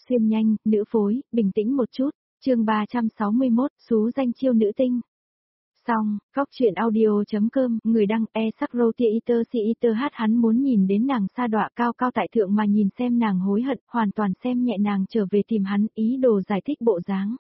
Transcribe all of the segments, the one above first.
xuyên nhanh, nữ phối, bình tĩnh một chút, chương 361, xú danh chiêu nữ tinh. Xong, góc chuyện audio.com, người đăng e-sắc-rô-tia-iter-si-iter hát hắn muốn nhìn đến nàng sa đọa cao cao tại thượng mà nhìn xem nàng hối hận, hoàn toàn xem nhẹ nàng trở về tìm hắn, ý đồ giải thích bộ dáng.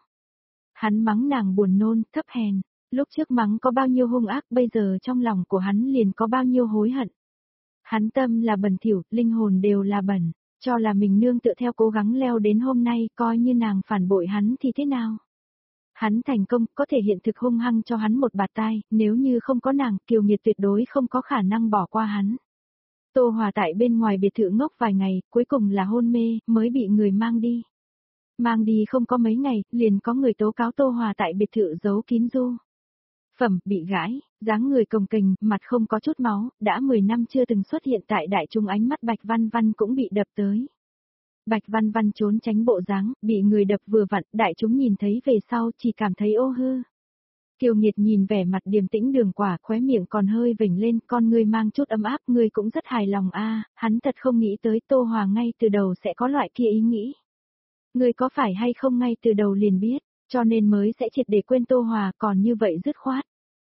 Hắn mắng nàng buồn nôn, thấp hèn, lúc trước mắng có bao nhiêu hung ác bây giờ trong lòng của hắn liền có bao nhiêu hối hận. Hắn tâm là bẩn thỉu, linh hồn đều là bẩn, cho là mình nương tựa theo cố gắng leo đến hôm nay coi như nàng phản bội hắn thì thế nào. Hắn thành công, có thể hiện thực hung hăng cho hắn một bạt tai, nếu như không có nàng, Kiều Nghiệt tuyệt đối không có khả năng bỏ qua hắn. Tô Hòa tại bên ngoài biệt thự ngốc vài ngày, cuối cùng là hôn mê, mới bị người mang đi. Mang đi không có mấy ngày, liền có người tố cáo Tô Hòa tại biệt thự giấu kín du. Phẩm, bị gãi, dáng người cồng kềnh, mặt không có chút máu, đã 10 năm chưa từng xuất hiện tại đại trung, ánh mắt Bạch Văn Văn cũng bị đập tới. Bạch Văn Văn trốn tránh bộ dáng, bị người đập vừa vặn, đại chúng nhìn thấy về sau chỉ cảm thấy ô hư. Kiều Nghiệt nhìn vẻ mặt điềm tĩnh Đường Quả, khóe miệng còn hơi vểnh lên, con ngươi mang chút ấm áp, ngươi cũng rất hài lòng a, hắn thật không nghĩ tới Tô Hòa ngay từ đầu sẽ có loại kia ý nghĩ. Ngươi có phải hay không ngay từ đầu liền biết, cho nên mới sẽ triệt để quên Tô Hòa, còn như vậy dứt khoát.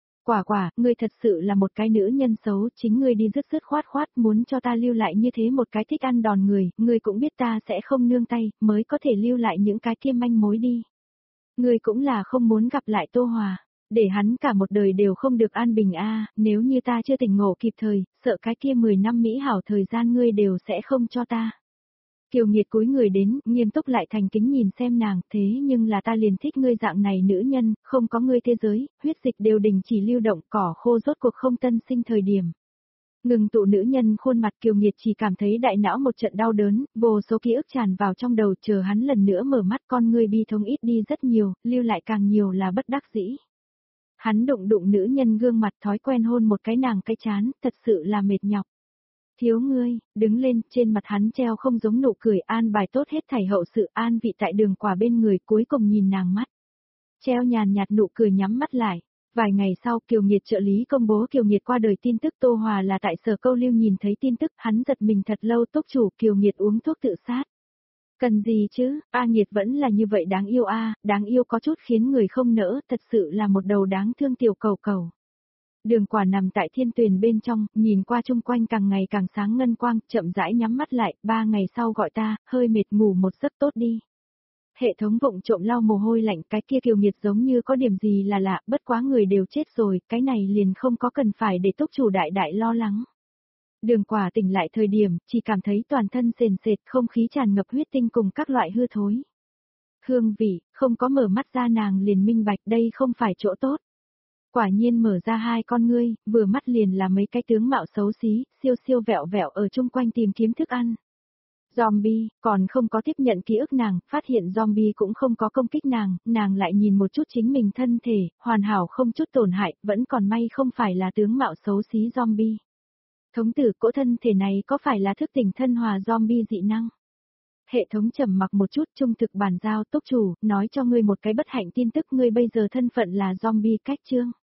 Quả, ngươi thật sự là một cái nữ nhân xấu, chính ngươi đi dứt khoát muốn cho ta lưu lại như thế một cái thích ăn đòn người, ngươi cũng biết ta sẽ không nương tay, mới có thể lưu lại những cái kia manh mối đi. Ngươi cũng là không muốn gặp lại Tô Hòa, để hắn cả một đời đều không được an bình a, nếu như ta chưa tỉnh ngộ kịp thời, sợ cái kia 10 năm mỹ hảo thời gian ngươi đều sẽ không cho ta. Kiều Nghiệt cúi người đến, nghiêm túc lại thành kính nhìn xem nàng, thế nhưng là ta liền thích ngươi dạng này nữ nhân, không có ngươi thế giới, huyết dịch đều đình chỉ lưu động, cỏ khô rốt cuộc không tân sinh thời điểm. Ngừng tụ nữ nhân khuôn mặt, Kiều Nghiệt chỉ cảm thấy đại não một trận đau đớn, vô số ký ức tràn vào trong đầu, chờ hắn lần nữa mở mắt, con ngươi bi thống ít đi rất nhiều, lưu lại càng nhiều là bất đắc dĩ. Hắn đụng nữ nhân gương mặt, thói quen hôn một cái nàng cái chán, thật sự là mệt nhọc. Thiếu ngươi, đứng lên, trên mặt hắn treo không giống nụ cười, an bài tốt hết thảy hậu sự, an vị tại Đường Quả bên người, cuối cùng nhìn nàng mắt. Treo nhàn nhạt nụ cười, nhắm mắt lại. Vài ngày sau, Kiều Nghiệt trợ lý công bố Kiều Nghiệt qua đời tin tức, Tô Hòa là tại Sở Câu Lưu nhìn thấy tin tức, hắn giật mình thật lâu, túc chủ, Kiều Nghiệt uống thuốc tự sát. Cần gì chứ, A Nghiệt vẫn là như vậy đáng yêu a, đáng yêu có chút khiến người không nỡ, thật sự là một đầu đáng thương tiểu cầu cầu. Đường Quả nằm tại thiên tuyền bên trong, nhìn qua chung quanh càng ngày càng sáng ngân quang, chậm rãi nhắm mắt lại, 3 ngày sau gọi ta, hơi mệt ngủ một giấc tốt đi. Hệ thống vụng trộm lau mồ hôi lạnh, cái kia Kiều Nghiệt giống như có điểm gì là lạ, bất quá người đều chết rồi, cái này liền không có cần phải để túc chủ đại đại lo lắng. Đường Quả tỉnh lại thời điểm, chỉ cảm thấy toàn thân sền sệt, không khí tràn ngập huyết tinh cùng các loại hư thối. Hương vị, không có mở mắt ra nàng liền minh bạch đây không phải chỗ tốt. Quả nhiên mở ra hai con ngươi, vừa mắt liền là mấy cái tướng mạo xấu xí, siêu vẹo vẹo ở chung quanh tìm kiếm thức ăn. Zombie, còn không có tiếp nhận ký ức nàng, phát hiện zombie cũng không có công kích nàng lại nhìn một chút chính mình thân thể, hoàn hảo không chút tổn hại, vẫn còn may không phải là tướng mạo xấu xí zombie. Thống tử, cỗ thân thể này có phải là thức tỉnh thân hòa zombie dị năng? Hệ thống trầm mặc một chút, trung thực bàn giao, túc chủ, nói cho ngươi một cái bất hạnh tin tức, ngươi bây giờ thân phận là zombie cách chương.